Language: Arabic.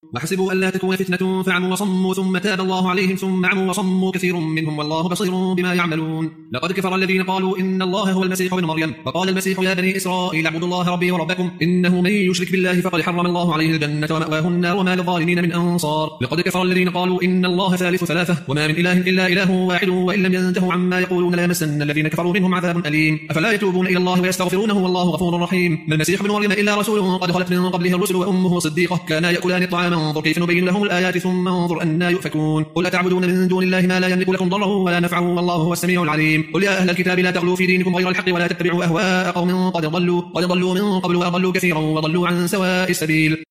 وحسبوا ألا تكون فتنة فعموا وصموا ثم تاب الله عليهم ثم عموا وصموا كثير منهم والله بصير بما يعملون. لقد كفر الذين قالوا إن الله هو المسيح ابن مريم وقال المسيح يا بني إسرائيل اعبدوا الله ربي وربكم إنه من يشرك بالله فقد حرم الله عليه الجنة ومأواه النار وما للظالمين من أنصار. لقد كفر الذين قالوا إن الله ثالث ثلاثة وما من إله إلا إله واحد وإن لم ينتهوا عما يقولون ليمسن الذين كفروا منهم عذاب أليم. أفلا يتوبون إلى الله ويستغفرونه والله غفور رحيم. ما المسيح ابن مريم إلا رسول قد خلت من قبله الرسل وأمه صديقة كانا يأكلان الطعام انظر كيف نبين لهم الآيات ثم انظر أنا يؤفكون. قل أتعبدون من دون الله ما لا يملك لكم ضرا ولا نفعا والله هو السميع العليم. قل يا أهل الكتاب لا تغلوا في دينكم غير الحق ولا تتبعوا أهواء قوم قد ضلوا من قبل وأضلوا كثيرا وضلوا عن سواء السبيل.